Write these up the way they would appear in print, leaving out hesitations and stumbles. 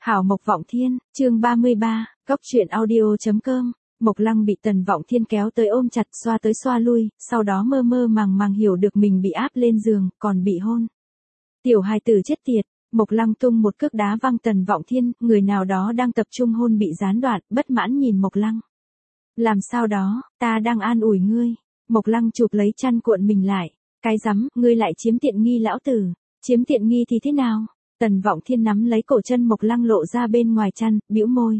Hảo Mộc Vọng Thiên, chương 33, Cóc truyện audio.com. Mộc Lăng bị Tần Vọng Thiên kéo tới ôm chặt, xoa tới xoa lui, sau đó mơ mơ màng màng hiểu được mình bị áp lên giường, còn bị hôn. Tiểu hài tử chết tiệt. Mộc Lăng tung một cước đá văng Tần Vọng Thiên, người nào đó đang tập trung hôn bị gián đoạn, bất mãn nhìn Mộc Lăng. Làm sao đó, ta đang an ủi ngươi. Mộc Lăng chụp lấy chăn cuộn mình lại. Cái rắm, ngươi lại chiếm tiện nghi lão tử. Chiếm tiện nghi thì thế nào? Tần Vọng Thiên nắm lấy cổ chân Mộc Lăng lộ ra bên ngoài chăn, bĩu môi.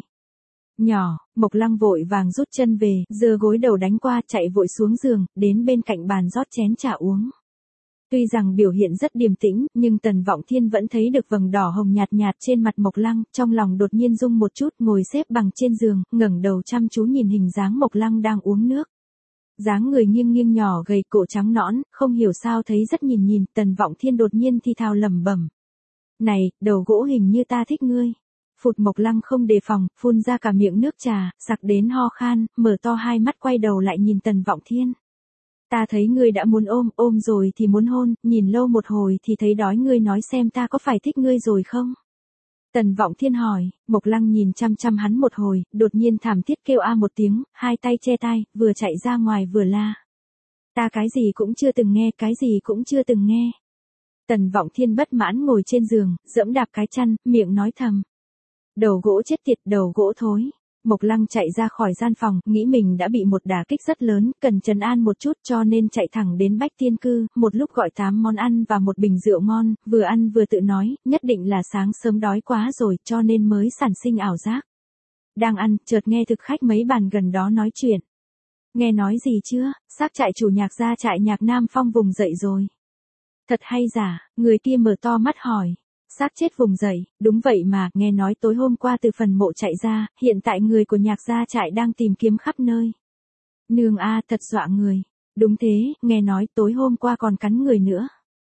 Nhỏ, Mộc Lăng vội vàng rút chân về, giơ gối đầu đánh qua, chạy vội xuống giường, đến bên cạnh bàn rót chén trà uống. Tuy rằng biểu hiện rất điềm tĩnh, nhưng Tần Vọng Thiên vẫn thấy được vầng đỏ hồng nhạt nhạt trên mặt Mộc Lăng, trong lòng đột nhiên rung một chút, ngồi xếp bằng trên giường, ngẩng đầu chăm chú nhìn hình dáng Mộc Lăng đang uống nước. Dáng người nghiêng nghiêng nhỏ gầy, cổ trắng nõn, không hiểu sao thấy rất nhìn, Tần Vọng Thiên đột nhiên thì thào lẩm bẩm. Này, đầu gỗ hình như ta thích ngươi. Phụt, Mộc Lăng không đề phòng, phun ra cả miệng nước trà, sặc đến ho khan, mở to hai mắt quay đầu lại nhìn Tần Vọng Thiên. Ta thấy ngươi đã muốn ôm rồi thì muốn hôn, nhìn lâu một hồi thì thấy đói, ngươi nói xem ta có phải thích ngươi rồi không? Tần Vọng Thiên hỏi. Mộc Lăng nhìn chăm chăm hắn một hồi, đột nhiên thảm thiết kêu a một tiếng, hai tay che tai, vừa chạy ra ngoài vừa la. Ta cái gì cũng chưa từng nghe, cái gì cũng chưa từng nghe. Tần Vọng Thiên bất mãn ngồi trên giường, giẫm đạp cái chăn, miệng nói thầm. Đầu gỗ chết tiệt, đầu gỗ thối. Mộc Lăng chạy ra khỏi gian phòng, nghĩ mình đã bị một đả kích rất lớn, cần trấn an một chút cho nên chạy thẳng đến Bách Tiên Cư, một lúc gọi 8 món ăn và một bình rượu ngon, vừa ăn vừa tự nói, nhất định là sáng sớm đói quá rồi cho nên mới sản sinh ảo giác. Đang ăn, chợt nghe thực khách mấy bàn gần đó nói chuyện. Nghe nói gì chưa, xác trại chủ nhạc gia trại nhạc Nam Phong vùng dậy rồi. Thật hay giả, người kia mở to mắt hỏi. Xác chết vùng dậy, đúng vậy mà, nghe nói tối hôm qua từ phần mộ chạy ra, hiện tại người của nhạc gia trại đang tìm kiếm khắp nơi. Nương a, thật dọa người. Đúng thế, nghe nói tối hôm qua còn cắn người nữa.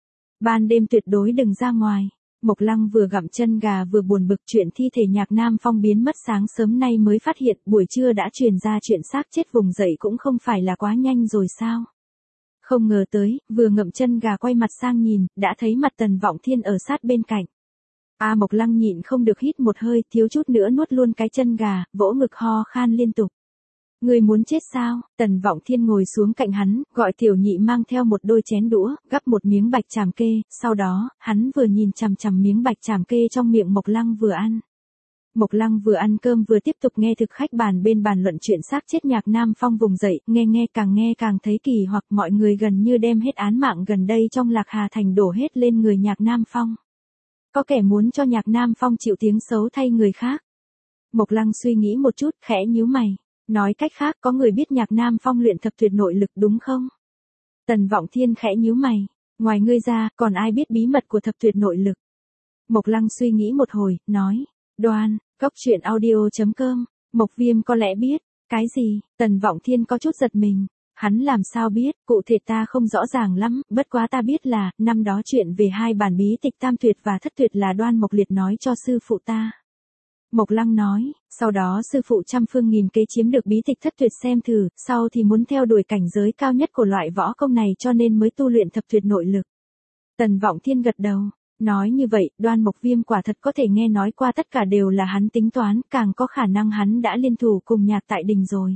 Ban đêm tuyệt đối đừng ra ngoài. Mộc Lăng vừa gặm chân gà vừa buồn bực chuyện thi thể nhạc Nam Phong biến mất sáng sớm nay mới phát hiện, buổi trưa đã truyền ra chuyện xác chết vùng dậy cũng không phải là quá nhanh rồi sao. Không ngờ tới, vừa ngậm chân gà quay mặt sang nhìn, đã thấy mặt Tần Vọng Thiên ở sát bên cạnh. Mộc Lăng nhịn không được hít một hơi, thiếu chút nữa nuốt luôn cái chân gà, vỗ ngực ho khan liên tục. Người muốn chết sao? Tần Vọng Thiên ngồi xuống cạnh hắn, gọi Tiểu Nhị mang theo một đôi chén đũa, gắp một miếng bạch tràm kê, sau đó, hắn vừa nhìn chằm chằm miếng bạch tràm kê trong miệng Mộc Lăng vừa ăn. Mộc Lăng vừa ăn cơm vừa tiếp tục nghe thực khách bàn bên bàn luận chuyện xác chết nhạc Nam Phong vùng dậy, nghe càng thấy kỳ hoặc mọi người gần như đem hết án mạng gần đây trong Lạc Hà Thành đổ hết lên người nhạc Nam Phong. Có kẻ muốn cho nhạc Nam Phong chịu tiếng xấu thay người khác. Mộc Lăng suy nghĩ một chút, khẽ nhíu mày. Nói cách khác, có người biết nhạc Nam Phong luyện thập tuyệt nội lực đúng không? Tần Vọng Thiên khẽ nhíu mày. Ngoài ngươi ra, còn ai biết bí mật của thập tuyệt nội lực? Mộc Lăng suy nghĩ một hồi, nói. Đoan, Cóc truyện audio.com, Mộc Viêm có lẽ biết. Cái gì? Tần Vọng Thiên có chút giật mình. Hắn làm sao biết, cụ thể ta không rõ ràng lắm, bất quá ta biết là, năm đó chuyện về hai bản bí tịch Tam Tuyệt và Thất Tuyệt là Đoan Mộc Liệt nói cho sư phụ ta. Mộc Lăng nói, sau đó sư phụ trăm phương nghìn kế chiếm được bí tịch Thất Tuyệt xem thử, sau thì muốn theo đuổi cảnh giới cao nhất của loại võ công này cho nên mới tu luyện thập tuyệt nội lực. Tần Vọng Thiên gật đầu. Nói như vậy, Đoan Mộc Viêm quả thật có thể nghe nói qua tất cả đều là hắn tính toán, càng có khả năng hắn đã liên thủ cùng Nhạc Tại Đình rồi.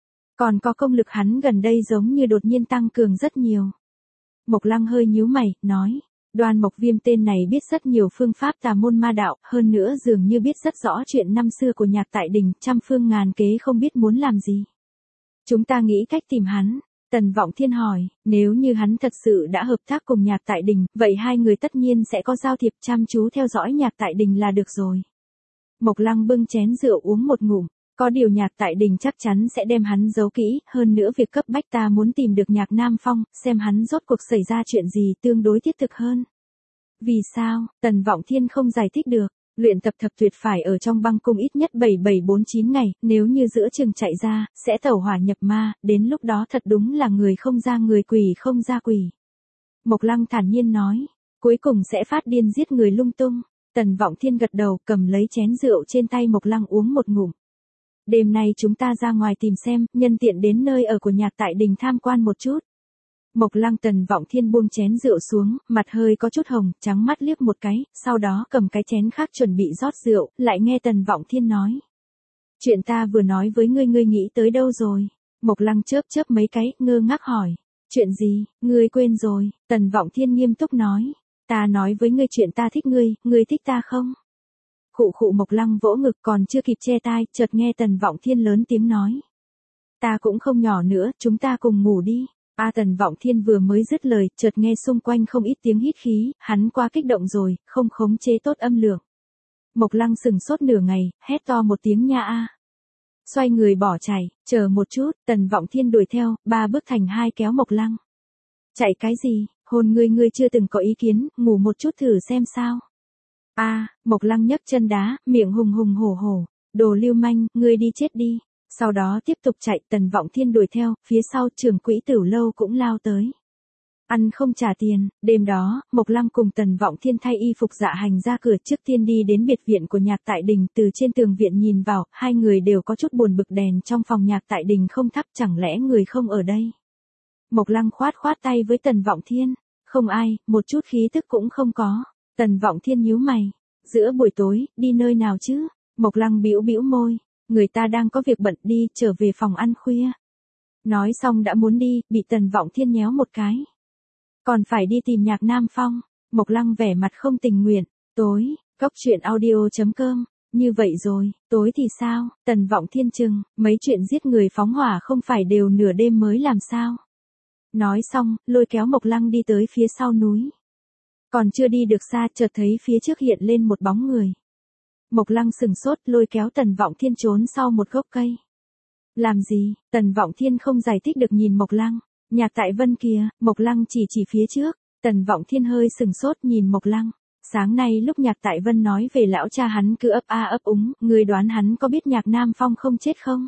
Còn có công lực hắn gần đây giống như đột nhiên tăng cường rất nhiều. Mộc Lăng hơi nhíu mày, nói. Đoan Mộc Viêm tên này biết rất nhiều phương pháp tà môn ma đạo, hơn nữa dường như biết rất rõ chuyện năm xưa của Nhạc Tại Đình, trăm phương ngàn kế không biết muốn làm gì. Chúng ta nghĩ cách tìm hắn. Tần Vọng Thiên hỏi, nếu như hắn thật sự đã hợp tác cùng Nhạc Tại Đình, vậy hai người tất nhiên sẽ có giao thiệp, chăm chú theo dõi Nhạc Tại Đình là được rồi. Mộc Lăng bưng chén rượu uống một ngụm, có điều Nhạc Tại Đình chắc chắn sẽ đem hắn giấu kỹ, hơn nữa việc cấp bách ta muốn tìm được Nhạc Nam Phong, xem hắn rốt cuộc xảy ra chuyện gì tương đối thiết thực hơn. Vì sao? Tần Vọng Thiên không giải thích được. Luyện tập thập tuyệt phải ở trong băng cung ít nhất 7749 ngày, nếu như giữa chừng chạy ra, sẽ tẩu hỏa nhập ma, đến lúc đó thật đúng là người không ra người quỷ không ra quỷ. Mộc Lăng thản nhiên nói, cuối cùng sẽ phát điên giết người lung tung. Tần Vọng Thiên gật đầu, cầm lấy chén rượu trên tay Mộc Lăng uống một ngụm. Đêm nay chúng ta ra ngoài tìm xem, nhân tiện đến nơi ở của Nhạc Tại Đình tham quan một chút. Mộc Lăng Tần Vọng Thiên buông chén rượu xuống, mặt hơi có chút hồng, trắng mắt liếc một cái, sau đó cầm cái chén khác chuẩn bị rót rượu, lại nghe Tần Vọng Thiên nói. Chuyện ta vừa nói với ngươi ngươi nghĩ tới đâu rồi? Mộc Lăng chớp chớp mấy cái, ngơ ngác hỏi. Chuyện gì, ngươi quên rồi? Tần Vọng Thiên nghiêm túc nói. Ta nói với ngươi chuyện ta thích ngươi thích ta không? Khụ khụ Mộc Lăng vỗ ngực còn chưa kịp che tai, chợt nghe Tần Vọng Thiên lớn tiếng nói. Ta cũng không nhỏ nữa, chúng ta cùng ngủ đi. Tần Vọng Thiên vừa mới dứt lời, chợt nghe xung quanh không ít tiếng hít khí, hắn quá kích động rồi, không khống chế tốt âm lượng. Mộc Lăng sừng sốt nửa ngày, hét to một tiếng nha a. Xoay người bỏ chạy, chờ một chút, Tần Vọng Thiên đuổi theo, 3 bước thành 2 kéo Mộc Lăng. Chạy cái gì, hôn ngươi chưa từng có ý kiến, ngủ một chút thử xem sao. Mộc Lăng nhấc chân đá, miệng hùng hùng hổ hổ, đồ lưu manh, ngươi đi chết đi. Sau đó tiếp tục chạy, Tần Vọng Thiên đuổi theo, phía sau Trưởng quỹ Tửu lâu cũng lao tới. Ăn không trả tiền, đêm đó, Mộc Lăng cùng Tần Vọng Thiên thay y phục dạ hành ra cửa trước tiên đi đến biệt viện của Nhạc Tại Đình, từ trên tường viện nhìn vào, hai người đều có chút buồn bực đèn trong phòng Nhạc Tại Đình không thắp, chẳng lẽ người không ở đây. Mộc Lăng khoát tay với Tần Vọng Thiên, không ai, một chút khí tức cũng không có. Tần Vọng Thiên nhíu mày, giữa buổi tối, đi nơi nào chứ? Mộc Lăng bĩu môi, người ta đang có việc bận đi, trở về phòng ăn khuya. Nói xong đã muốn đi, bị Tần Vọng Thiên nhéo một cái. Còn phải đi tìm Nhạc Nam Phong. Mộc Lăng vẻ mặt không tình nguyện. Tối, Cốc Truyện Audio.com. Như vậy rồi, tối thì sao? Tần Vọng Thiên chừng, mấy chuyện giết người phóng hỏa không phải đều nửa đêm mới làm sao? Nói xong, lôi kéo Mộc Lăng đi tới phía sau núi. Còn chưa đi được xa, chợt thấy phía trước hiện lên một bóng người. Mộc Lăng sừng sốt, lôi kéo Tần Vọng Thiên trốn sau một gốc cây. Làm gì? Tần Vọng Thiên không giải thích được nhìn Mộc Lăng. Nhạc Tại Vân kìa. Mộc Lăng chỉ phía trước. Tần Vọng Thiên hơi sừng sốt nhìn Mộc Lăng. Sáng nay lúc Nhạc Tại Vân nói về lão cha hắn cứ ấp úng, người đoán hắn có biết Nhạc Nam Phong không chết không?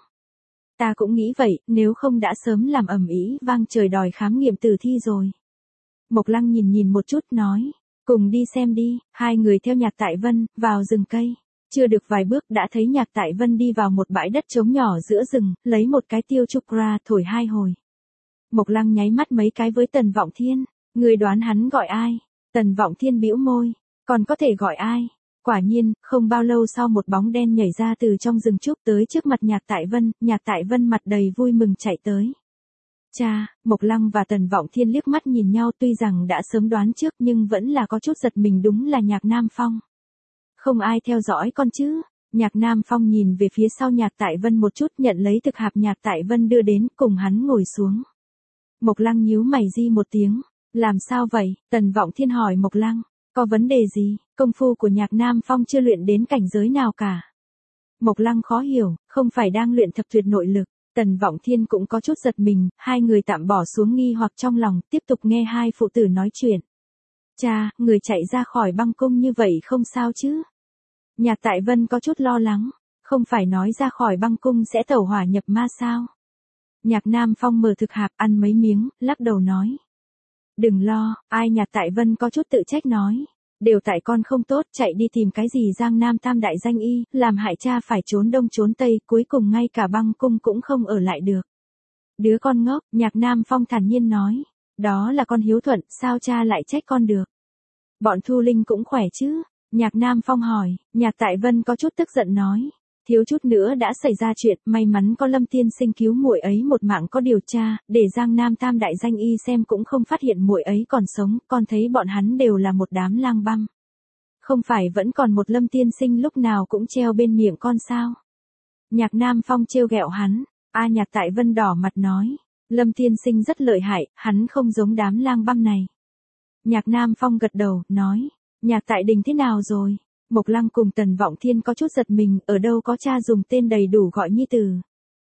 Ta cũng nghĩ vậy, nếu không đã sớm làm ầm ĩ vang trời đòi khám nghiệm tử thi rồi. Mộc Lăng nhìn một chút nói, cùng đi xem đi. Hai người theo Nhạc Tại Vân, vào rừng cây. Chưa được vài bước đã thấy Nhạc Tại Vân đi vào một bãi đất trống nhỏ giữa rừng, lấy một cái tiêu trúc ra thổi 2 hồi. Mộc Lăng nháy mắt mấy cái với Tần Vọng Thiên, người đoán hắn gọi ai? Tần Vọng Thiên bĩu môi, còn có thể gọi ai? Quả nhiên, không bao lâu sau một bóng đen nhảy ra từ trong rừng trúc tới trước mặt Nhạc Tại Vân mặt đầy vui mừng chạy tới. Cha, Mộc Lăng và Tần Vọng Thiên liếc mắt nhìn nhau tuy rằng đã sớm đoán trước nhưng vẫn là có chút giật mình đúng là Nhạc Nam Phong. Không ai theo dõi con chứ? Nhạc Nam Phong nhìn về phía sau Nhạc Tại Vân một chút nhận lấy thực hạp Nhạc Tại Vân đưa đến cùng hắn ngồi xuống. Mộc Lăng nhíu mày di một tiếng. Làm sao vậy? Tần Vọng Thiên hỏi Mộc Lăng. Có vấn đề gì? Công phu của Nhạc Nam Phong chưa luyện đến cảnh giới nào cả. Mộc Lăng khó hiểu, không phải đang luyện thập tuyệt nội lực. Tần Vọng Thiên cũng có chút giật mình, hai người tạm bỏ xuống nghi hoặc trong lòng, tiếp tục nghe hai phụ tử nói chuyện. Cha, người chạy ra khỏi băng cung như vậy không sao chứ? Nhạc Tại Vân có chút lo lắng, không phải nói ra khỏi băng cung sẽ tẩu hỏa nhập ma sao? Nhạc Nam Phong mở thực hạp ăn mấy miếng, lắc đầu nói. Đừng lo, ai? Nhạc Tại Vân có chút tự trách nói. Đều tại con không tốt, chạy đi tìm cái gì Giang Nam Tam Đại danh y, làm hại cha phải trốn đông trốn tây, cuối cùng ngay cả băng cung cũng không ở lại được. Đứa con ngốc, Nhạc Nam Phong thản nhiên nói. Đó là con hiếu thuận, sao cha lại trách con được? Bọn Thu Linh cũng khỏe chứ? Nhạc Nam Phong hỏi. Nhạc Tại Vân có chút tức giận nói. Thiếu chút nữa đã xảy ra chuyện, may mắn có Lâm tiên sinh cứu muội ấy một mạng, có điều tra, để Giang Nam Tam Đại danh y xem cũng không phát hiện muội ấy còn sống, con thấy bọn hắn đều là một đám lang băm. Không phải vẫn còn một Lâm tiên sinh lúc nào cũng treo bên miệng con sao? Nhạc Nam Phong trêu ghẹo hắn. Nhạc Tại Vân đỏ mặt nói. Lâm tiên sinh rất lợi hại, hắn không giống đám lang băm này. Nhạc Nam Phong gật đầu, nói. Nhạc Tại Đình thế nào rồi? Mộc Lăng cùng Tần Vọng Thiên có chút giật mình, ở đâu có cha dùng tên đầy đủ gọi nhi tử.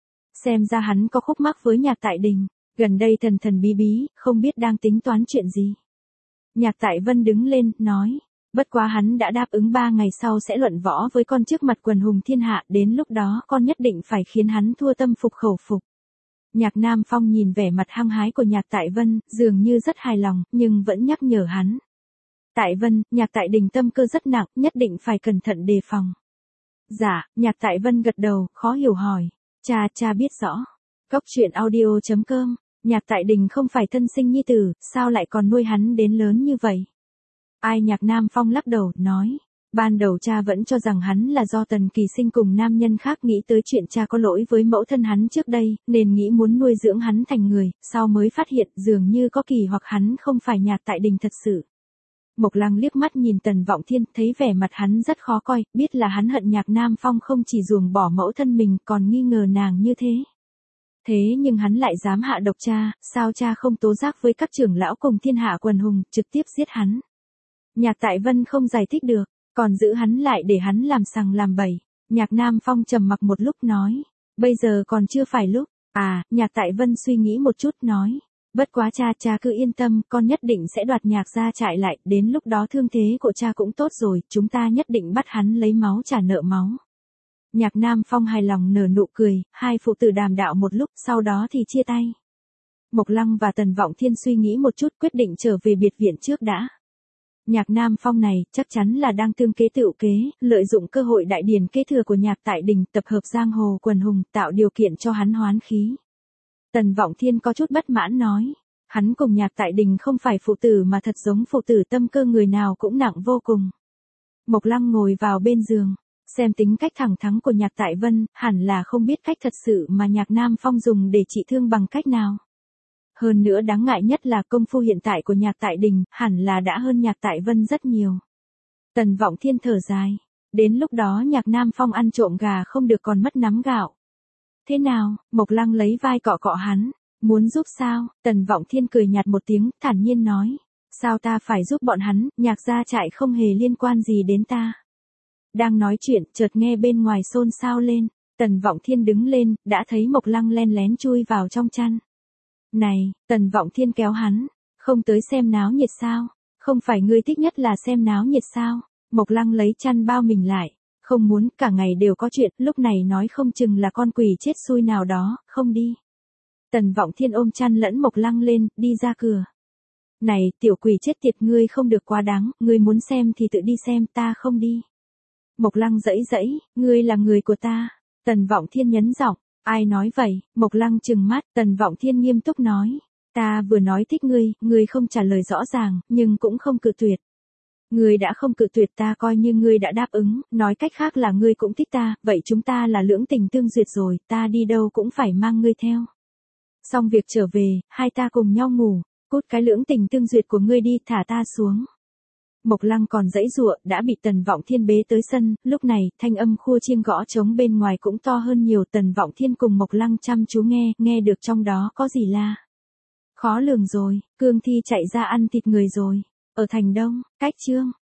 Xem ra hắn có khúc mắc với Nhạc Tại Đình, gần đây thần bí, không biết đang tính toán chuyện gì. Nhạc Tại Vân đứng lên, nói, bất quá hắn đã đáp ứng 3 ngày sau sẽ luận võ với con trước mặt quần hùng thiên hạ, đến lúc đó con nhất định phải khiến hắn thua tâm phục khẩu phục. Nhạc Nam Phong nhìn vẻ mặt hăng hái của Nhạc Tại Vân, dường như rất hài lòng, nhưng vẫn nhắc nhở hắn. Tại Vân, Nhạc Tại Đình tâm cơ rất nặng, nhất định phải cẩn thận đề phòng. Dạ, Nhạc Tại Vân gật đầu, khó hiểu hỏi. Cha biết rõ. Cốc Truyện Audio.com Nhạc Tại Đình không phải thân sinh nhi tử, sao lại còn nuôi hắn đến lớn như vậy? Ai? Nhạc Nam Phong lắc đầu, nói. Ban đầu cha vẫn cho rằng hắn là do Tần Kỳ Sinh cùng nam nhân khác nghĩ tới chuyện cha có lỗi với mẫu thân hắn trước đây, nên nghĩ muốn nuôi dưỡng hắn thành người, sau mới phát hiện dường như có kỳ hoặc hắn không phải Nhạc Tại Đình thật sự. Mộc Lăng liếc mắt nhìn Tần Vọng Thiên, thấy vẻ mặt hắn rất khó coi, biết là hắn hận Nhạc Nam Phong không chỉ ruồng bỏ mẫu thân mình còn nghi ngờ nàng như thế. Thế nhưng hắn lại dám hạ độc cha, sao cha không tố giác với các trưởng lão cùng thiên hạ quần hùng, trực tiếp giết hắn. Nhạc Tại Vân không giải thích được, còn giữ hắn lại để hắn làm sằng làm bậy. Nhạc Nam Phong trầm mặc một lúc nói, bây giờ còn chưa phải lúc. Nhạc Tại Vân suy nghĩ một chút nói, bất quá cha cứ yên tâm, con nhất định sẽ đoạt Nhạc gia trại lại, đến lúc đó thương thế của cha cũng tốt rồi, chúng ta nhất định bắt hắn lấy máu trả nợ máu. Nhạc Nam Phong hài lòng nở nụ cười, hai phụ tử đàm đạo một lúc, sau đó thì chia tay. Mộc Lăng và Tần Vọng Thiên suy nghĩ một chút, quyết định trở về biệt viện trước đã. Nhạc Nam Phong này chắc chắn là đang tương kế tựu kế, lợi dụng cơ hội đại điển kế thừa của Nhạc Tại Đình, tập hợp giang hồ quần hùng, tạo điều kiện cho hắn hoán khí. Tần Vọng Thiên có chút bất mãn nói, hắn cùng Nhạc Tại Đình không phải phụ tử mà thật giống phụ tử, tâm cơ người nào cũng nặng vô cùng. Mộc Lăng ngồi vào bên giường, xem tính cách thẳng thắn của Nhạc Tại Vân, hẳn là không biết cách thật sự mà Nhạc Nam Phong dùng để trị thương bằng cách nào. Hơn nữa đáng ngại nhất là công phu hiện tại của Nhạc Tại Đình, hẳn là đã hơn Nhạc Tại Vân rất nhiều. Tần Vọng Thiên thở dài, đến lúc đó Nhạc Nam Phong ăn trộm gà không được còn mất nắm gạo. Thế nào? Mộc Lăng lấy vai cọ cọ hắn, muốn giúp sao? Tần Vọng Thiên cười nhạt một tiếng, thản nhiên nói, sao ta phải giúp bọn hắn, Nhạc gia trại không hề liên quan gì đến ta. Đang nói chuyện, chợt nghe bên ngoài xôn xao lên, Tần Vọng Thiên đứng lên, đã thấy Mộc Lăng len lén chui vào trong chăn. Này, Tần Vọng Thiên kéo hắn, không tới xem náo nhiệt sao? Không phải ngươi thích nhất là xem náo nhiệt sao? Mộc Lăng lấy chăn bao mình lại, không muốn, cả ngày đều có chuyện, lúc này nói không chừng là con quỷ chết xui nào đó, không đi. Tần Vọng Thiên ôm chăn lẫn Mộc Lăng lên, đi ra cửa. Này, tiểu quỷ chết tiệt, ngươi không được quá đáng, ngươi muốn xem thì tự đi xem, ta không đi. Mộc Lăng giãy giãy, ngươi là người của ta. Tần Vọng Thiên nhấn giọng, ai nói vậy? Mộc Lăng trừng mắt, Tần Vọng Thiên nghiêm túc nói, ta vừa nói thích ngươi, ngươi không trả lời rõ ràng, nhưng cũng không cự tuyệt. Ngươi đã không cự tuyệt ta coi như ngươi đã đáp ứng, nói cách khác là ngươi cũng thích ta, vậy chúng ta là lưỡng tình tương duyệt rồi, ta đi đâu cũng phải mang ngươi theo. Xong việc trở về, hai ta cùng nhau ngủ, cút cái lưỡng tình tương duyệt của ngươi đi, thả ta xuống. Mộc Lăng còn giãy giụa, đã bị Tần Vọng Thiên bế tới sân, lúc này, thanh âm khua chiêng gõ trống bên ngoài cũng to hơn nhiều. Tần Vọng Thiên cùng Mộc Lăng chăm chú nghe được trong đó có gì la. Khó lường rồi, cương thi chạy ra ăn thịt người rồi, ở thành Đông, cách Chương.